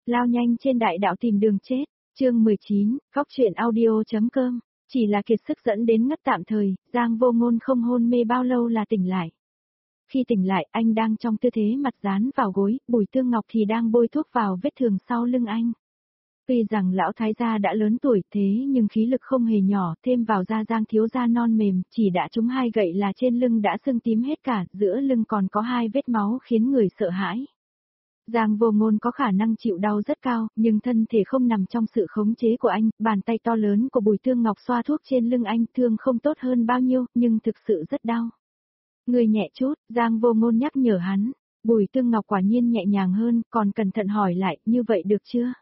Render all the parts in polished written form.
Lao nhanh trên đại đạo tìm đường chết, chương 19, góc truyện audio.com, chỉ là kiệt sức dẫn đến ngất tạm thời, Giang Vô Ngôn không hôn mê bao lâu là tỉnh lại. Khi tỉnh lại, anh đang trong tư thế mặt dán vào gối, Bùi Tương Ngọc thì đang bôi thuốc vào vết thương sau lưng anh. Tuy rằng lão thái gia đã lớn tuổi thế nhưng khí lực không hề nhỏ, thêm vào da Giang thiếu gia non mềm, chỉ đã trúng 2 gậy là trên lưng đã sưng tím hết cả, giữa lưng còn có 2 vết máu khiến người sợ hãi. Giang Vô Ngôn có khả năng chịu đau rất cao, nhưng thân thể không nằm trong sự khống chế của anh, bàn tay to lớn của Bùi Tương Ngọc xoa thuốc trên lưng anh, thương không tốt hơn bao nhiêu, nhưng thực sự rất đau. Người nhẹ chút, Giang Vô Ngôn nhắc nhở hắn. Bùi Tương Ngọc quả nhiên nhẹ nhàng hơn, còn cẩn thận hỏi lại, như vậy được chưa?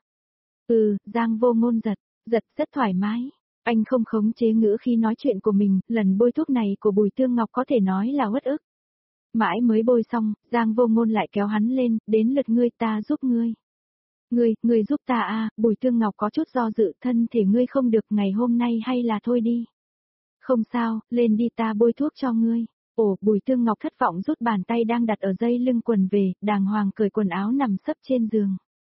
Giang Vô Ngôn giật rất thoải mái. Anh không khống chế ngữ khi nói chuyện của mình, lần bôi thuốc này của Bùi Tương Ngọc có thể nói là uất ức. Mãi mới bôi xong, Giang Vô Ngôn lại kéo hắn lên, đến lượt ngươi, ta giúp ngươi. Ngươi giúp ta à? Bùi Tương Ngọc có chút do dự, thân thể ngươi không được, ngày hôm nay hay là thôi đi. Không sao, lên đi, ta bôi thuốc cho ngươi. Bùi Tương Ngọc thất vọng rút bàn tay đang đặt ở dây lưng quần về, đàng hoàng cởi quần áo nằm sấp trên giường.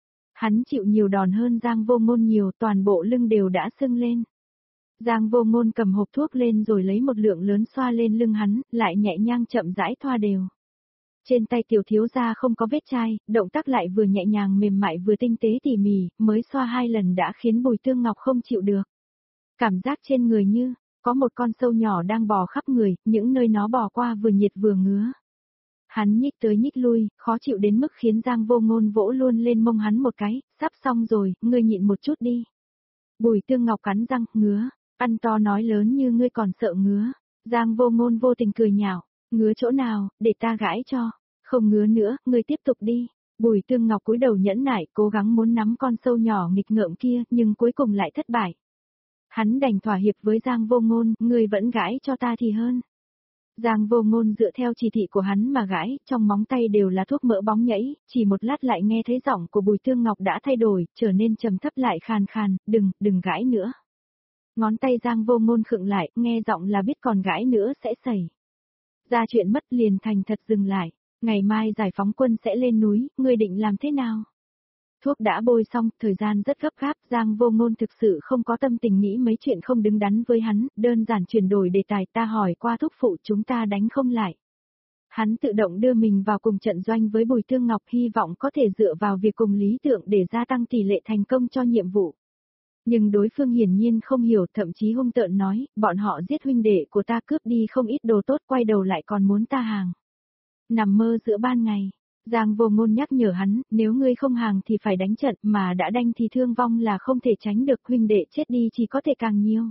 Hắn chịu nhiều đòn hơn Giang Vô Ngôn nhiều, toàn bộ lưng đều đã sưng lên. Giang Vô Ngôn cầm hộp thuốc lên rồi lấy một lượng lớn xoa lên lưng hắn, lại nhẹ nhàng chậm rãi thoa đều. Trên tay tiểu thiếu gia không có vết chai, động tác lại vừa nhẹ nhàng mềm mại vừa tinh tế tỉ mỉ, mới xoa 2 lần đã khiến Bùi Tương Ngọc không chịu được. Cảm giác trên người như có một con sâu nhỏ đang bò khắp người, những nơi nó bò qua vừa nhiệt vừa ngứa. Hắn nhích tới nhích lui, khó chịu đến mức khiến Giang Vô Ngôn vỗ luôn lên mông hắn một cái, sắp xong rồi, ngươi nhịn một chút đi. Bùi Tương Ngọc cắn răng, ngứa, ăn to nói lớn như ngươi còn sợ ngứa. Giang Vô Ngôn vô tình cười nhạo, ngứa chỗ nào, để ta gãi cho. Không ngứa nữa, ngươi tiếp tục đi. Bùi Tương Ngọc cúi đầu nhẫn nại, cố gắng muốn nắm con sâu nhỏ nghịch ngợm kia, nhưng cuối cùng lại thất bại. Hắn đành thỏa hiệp với Giang Vô Ngôn, ngươi vẫn gãi cho ta thì hơn. Giang Vô Ngôn dựa theo chỉ thị của hắn mà gãi, trong móng tay đều là thuốc mỡ bóng nhảy, chỉ một lát lại nghe thấy giọng của Bùi Tương Ngọc đã thay đổi, trở nên trầm thấp lại khàn khàn, đừng gãi nữa. Ngón tay Giang Vô Ngôn khựng lại, nghe giọng là biết còn gãi nữa sẽ xảy ra chuyện mất, liền thành thật dừng lại. Ngày mai giải phóng quân sẽ lên núi, ngươi định làm thế nào? Thuốc đã bôi xong, thời gian rất gấp gáp, Giang Vô Ngôn thực sự không có tâm tình nghĩ mấy chuyện không đứng đắn với hắn, đơn giản chuyển đổi đề tài, ta hỏi qua thúc phụ chúng ta đánh không lại. Hắn tự động đưa mình vào cùng trận doanh với Bùi Tương Ngọc, hy vọng có thể dựa vào việc cùng lý tưởng để gia tăng tỷ lệ thành công cho nhiệm vụ. Nhưng đối phương hiển nhiên không hiểu, thậm chí hung tợn nói, bọn họ giết huynh đệ của ta, cướp đi không ít đồ tốt, quay đầu lại còn muốn ta hàng. Nằm mơ giữa ban ngày. Giang Vô Ngôn nhắc nhở hắn, nếu ngươi không hàng thì phải đánh trận, mà đã đánh thì thương vong là không thể tránh được, huynh đệ chết đi chỉ có thể càng nhiều.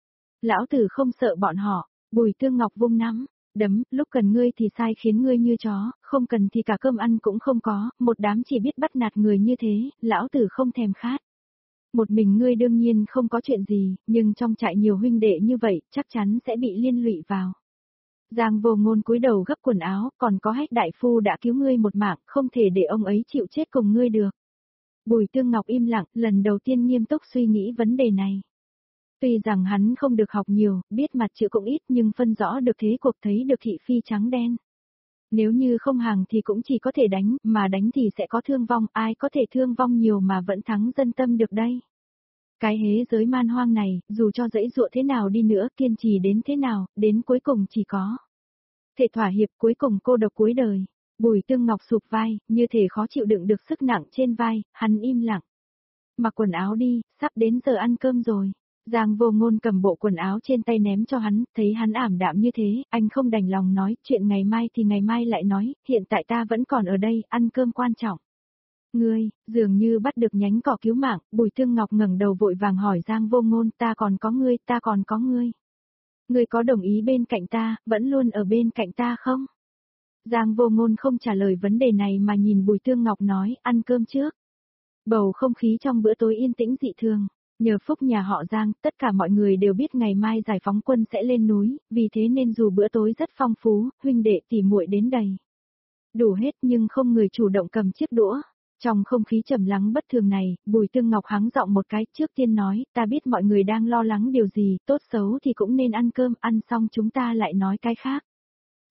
Lão tử không sợ bọn họ. Bùi Tương Ngọc vung nắm đấm, lúc cần ngươi thì sai khiến ngươi như chó, không cần thì cả cơm ăn cũng không có, một đám chỉ biết bắt nạt người như thế, lão tử không thèm khát. Một mình ngươi đương nhiên không có chuyện gì, nhưng trong trại nhiều huynh đệ như vậy, chắc chắn sẽ bị liên lụy vào. Giang Vô Ngôn cúi đầu gấp quần áo, còn có Hách đại phu đã cứu ngươi một mạng, không thể để ông ấy chịu chết cùng ngươi được. Bùi Tương Ngọc im lặng, lần đầu tiên nghiêm túc suy nghĩ vấn đề này. Tuy rằng hắn không được học nhiều, biết mặt chữ cũng ít, nhưng phân rõ được thế cuộc, thấy được thị phi trắng đen. Nếu như không hàng thì cũng chỉ có thể đánh, mà đánh thì sẽ có thương vong, ai có thể thương vong nhiều mà vẫn thắng dân tâm được đây. Cái hế giới man hoang này, dù cho dãy dụa thế nào đi nữa, kiên trì đến thế nào, đến cuối cùng chỉ có thể thỏa hiệp, cuối cùng cô độc cuối đời. Bùi Tương Ngọc sụp vai, như thể khó chịu đựng được sức nặng trên vai, hắn im lặng. Mặc quần áo đi, sắp đến giờ ăn cơm rồi. Giang Vô Ngôn cầm bộ quần áo trên tay ném cho hắn, thấy hắn ảm đạm như thế, anh không đành lòng nói, chuyện ngày mai thì ngày mai lại nói, hiện tại ta vẫn còn ở đây, ăn cơm quan trọng. Ngươi, dường như bắt được nhánh cỏ cứu mạng, Bùi Tương Ngọc ngẩng đầu vội vàng hỏi Giang Vô Ngôn, ta còn có ngươi, ta còn có ngươi. Ngươi có đồng ý bên cạnh ta, vẫn luôn ở bên cạnh ta không? Giang Vô Ngôn không trả lời vấn đề này mà nhìn Bùi Tương Ngọc nói, ăn cơm trước. Bầu không khí trong bữa tối yên tĩnh dị thường. Nhờ phúc nhà họ Giang, tất cả mọi người đều biết ngày mai giải phóng quân sẽ lên núi, vì thế nên dù bữa tối rất phong phú, huynh đệ tỉ muội đến đầy. Đủ hết nhưng không người chủ động cầm chiếc đũa. Trong không khí trầm lắng bất thường này, Bùi Tương Ngọc hắng giọng một cái, trước tiên nói, ta biết mọi người đang lo lắng điều gì, tốt xấu thì cũng nên ăn cơm, ăn xong chúng ta lại nói cái khác.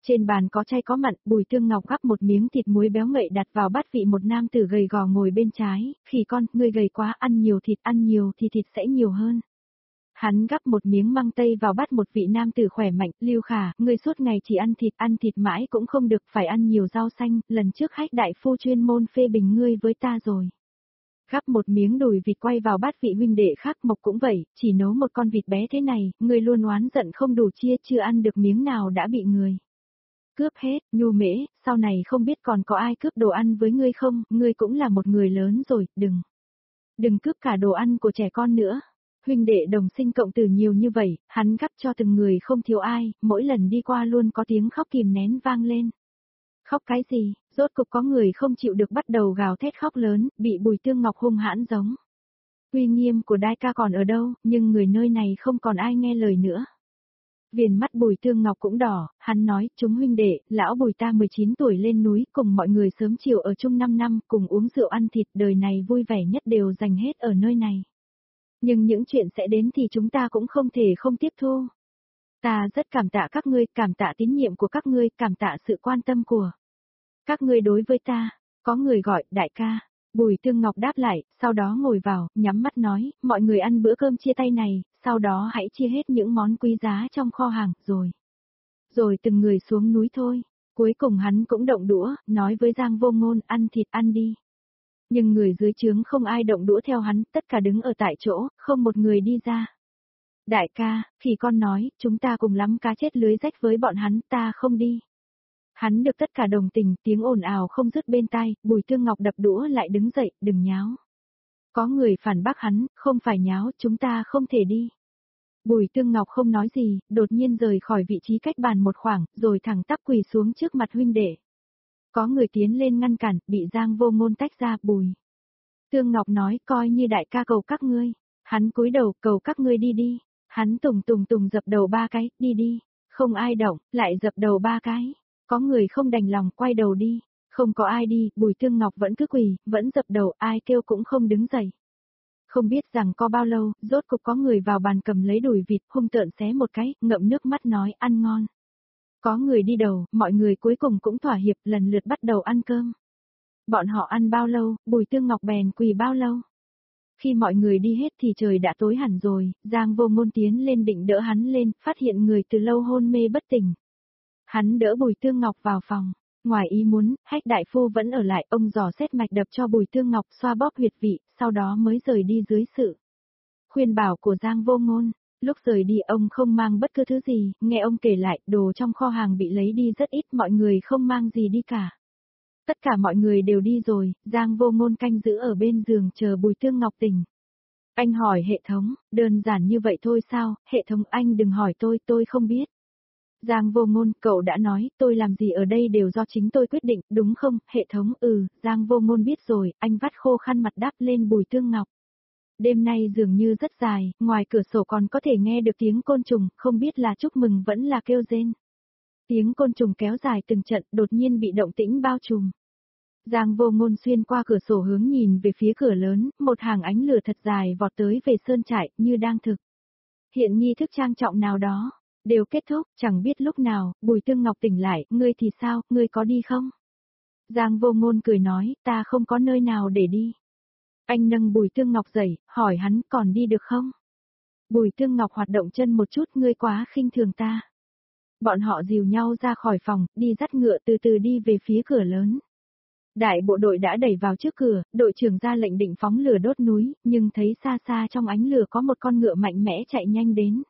Trên bàn có chay có mặn, Bùi Tương Ngọc gắp một miếng thịt muối béo ngậy đặt vào bát vị một nam tử gầy gò ngồi bên trái, "Khỉ con, ngươi gầy quá, ăn nhiều thì thịt sẽ nhiều hơn." Hắn gắp một miếng măng tây vào bát một vị nam tử khỏe mạnh, "Lưu Khả, ngươi suốt ngày chỉ ăn thịt mãi cũng không được, phải ăn nhiều rau xanh, lần trước Hách đại phu chuyên môn phê bình ngươi với ta rồi." Gắp một miếng đùi vịt quay vào bát vị huynh đệ khác, "Mộc cũng vậy, chỉ nấu một con vịt bé thế này, ngươi luôn oán giận không đủ chia, chưa ăn được miếng nào đã bị người cướp hết." "Nhu Mễ, sau này không biết còn có ai cướp đồ ăn với ngươi không, ngươi cũng là một người lớn rồi, đừng cướp cả đồ ăn của trẻ con nữa." Huynh đệ đồng sinh cộng tử nhiều như vậy, hắn gắp cho từng người không thiếu ai, mỗi lần đi qua luôn có tiếng khóc kìm nén vang lên. "Khóc cái gì?" Rốt cục có người không chịu được bắt đầu gào thét khóc lớn, bị Bùi Tương Ngọc hung hãn giống. Uy nghiêm của đại ca còn ở đâu, nhưng người nơi này không còn ai nghe lời nữa. Viền mắt Bùi Tương Ngọc cũng đỏ, hắn nói, "Chúng huynh đệ, lão Bùi ta 19 tuổi lên núi, cùng mọi người sớm chiều ở chung 5 năm, cùng uống rượu ăn thịt, đời này vui vẻ nhất đều dành hết ở nơi này. Nhưng những chuyện sẽ đến thì chúng ta cũng không thể không tiếp thu. Ta rất cảm tạ các ngươi, cảm tạ tín nhiệm của các ngươi, cảm tạ sự quan tâm của các ngươi đối với ta." Có người gọi, "Đại ca." Bùi Tương Ngọc đáp lại, sau đó ngồi vào, nhắm mắt nói, "Mọi người ăn bữa cơm chia tay này, sau đó hãy chia hết những món quý giá trong kho hàng, rồi từng người xuống núi thôi." Cuối cùng hắn cũng động đũa, nói với Giang Vô Ngôn, "Ăn thịt ăn đi." Nhưng người dưới trướng không ai động đũa theo hắn, tất cả đứng ở tại chỗ, không một người đi ra. "Đại ca, Khỉ con nói, chúng ta cùng lắm cá chết lưới rách với bọn hắn, ta không đi." Hắn được tất cả đồng tình, tiếng ồn ào không dứt bên tai, Bùi Tương Ngọc đập đũa lại đứng dậy, "Đừng nháo." Có người phản bác hắn, "Không phải nháo, chúng ta không thể đi." Bùi Tương Ngọc không nói gì, đột nhiên rời khỏi vị trí cách bàn một khoảng, rồi thẳng tắp quỳ xuống trước mặt huynh đệ. Có người tiến lên ngăn cản, bị Giang Vô Ngôn tách ra, Bùi Tương Ngọc nói, "Coi như đại ca cầu các ngươi." Hắn cúi đầu, "Cầu các ngươi đi đi." Hắn tùng dập đầu 3 cái, "Đi đi." Không ai động, lại dập đầu 3 cái. Có người không đành lòng quay đầu đi. Không có ai đi, Bùi Tương Ngọc vẫn cứ quỳ, vẫn dập đầu, ai kêu cũng không đứng dậy. Không biết rằng có bao lâu, rốt cục có người vào bàn cầm lấy đùi vịt, hung tợn xé một cái, ngậm nước mắt nói, "Ăn ngon." Có người đi đầu, mọi người cuối cùng cũng thỏa hiệp, lần lượt bắt đầu ăn cơm. Bọn họ ăn bao lâu, Bùi Tương Ngọc bèn quỳ bao lâu. Khi mọi người đi hết thì trời đã tối hẳn rồi, Giang Vô Ngôn tiến lên định đỡ hắn lên, phát hiện người từ lâu hôn mê bất tỉnh. Hắn đỡ Bùi Tương Ngọc vào phòng. Ngoài ý muốn, Hách đại phu vẫn ở lại, ông dò xét mạch đập cho Bùi Tương Ngọc, xoa bóp huyệt vị, sau đó mới rời đi dưới sự khuyên bảo của Giang Vô Ngôn. Lúc rời đi ông không mang bất cứ thứ gì, nghe ông kể lại, đồ trong kho hàng bị lấy đi rất ít, mọi người không mang gì đi cả. Tất cả mọi người đều đi rồi, Giang Vô Ngôn canh giữ ở bên giường chờ Bùi Tương Ngọc tỉnh. Anh hỏi hệ thống, đơn giản như vậy thôi sao, hệ thống anh đừng hỏi tôi không biết. Giang Vô Ngôn, cậu đã nói, tôi làm gì ở đây đều do chính tôi quyết định, đúng không, hệ thống, Giang Vô Ngôn biết rồi, anh vắt khô khăn mặt đáp lên Bùi Tương Ngọc. Đêm nay dường như rất dài, ngoài cửa sổ còn có thể nghe được tiếng côn trùng, không biết là chúc mừng vẫn là kêu rên. Tiếng côn trùng kéo dài từng trận, đột nhiên bị động tĩnh bao trùm. Giang Vô Ngôn xuyên qua cửa sổ hướng nhìn về phía cửa lớn, một hàng ánh lửa thật dài vọt tới về sơn trại, như đang thực hiện nghi thức trang trọng nào đó. Đều kết thúc, chẳng biết lúc nào, Bùi Tương Ngọc tỉnh lại, "Ngươi thì sao, ngươi có đi không?" Giang Vô Ngôn cười nói, "Ta không có nơi nào để đi." Anh nâng Bùi Tương Ngọc dậy, hỏi hắn, "Còn đi được không?" Bùi Tương Ngọc hoạt động chân một chút, "Ngươi quá khinh thường ta." Bọn họ dìu nhau ra khỏi phòng, đi dắt ngựa từ từ đi về phía cửa lớn. Đại bộ đội đã đẩy vào trước cửa, đội trưởng ra lệnh định phóng lửa đốt núi, nhưng thấy xa xa trong ánh lửa có một con ngựa mạnh mẽ chạy nhanh đến.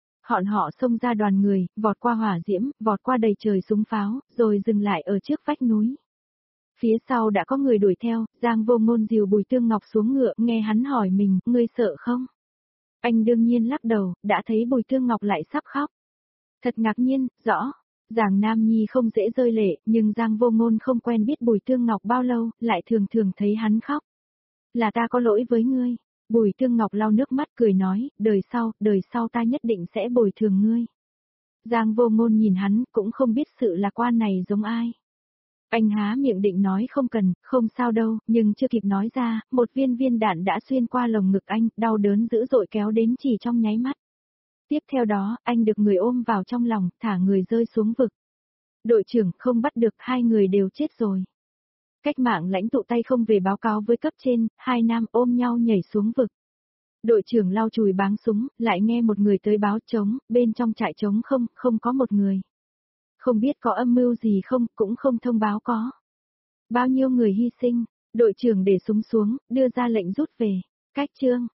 Họ xông ra đoàn người, vọt qua hỏa diễm, vọt qua đầy trời súng pháo, rồi dừng lại ở trước vách núi. Phía sau đã có người đuổi theo, Giang Vô Ngôn dìu Bùi Tương Ngọc xuống ngựa, nghe hắn hỏi mình, "Ngươi sợ không?" Anh đương nhiên lắc đầu, đã thấy Bùi Tương Ngọc lại sắp khóc. Thật ngạc nhiên, rõ. Giang Nam Nhi không dễ rơi lệ, nhưng Giang Vô Ngôn không quen biết Bùi Tương Ngọc bao lâu, lại thường thường thấy hắn khóc. "Là ta có lỗi với ngươi." Bùi Tương Ngọc lau nước mắt cười nói, đời sau ta nhất định sẽ bồi thường ngươi." Giang Vô Ngôn nhìn hắn, cũng không biết sự lạc quan này giống ai. Anh há miệng định nói không cần, không sao đâu, nhưng chưa kịp nói ra, một viên đạn đã xuyên qua lồng ngực anh, đau đớn dữ dội kéo đến chỉ trong nháy mắt. Tiếp theo đó, anh được người ôm vào trong lòng, thả người rơi xuống vực. Đội trưởng, không bắt được, 2 người đều chết rồi. Cách mạng lãnh tụ tay không về báo cáo với cấp trên, 2 nam ôm nhau nhảy xuống vực. Đội trưởng lau chùi báng súng, lại nghe một người tới báo trống, bên trong trại trống không, không có một người. Không biết có âm mưu gì không, cũng không thông báo có. Bao nhiêu người hy sinh, đội trưởng để súng xuống, đưa ra lệnh rút về. Cách chương.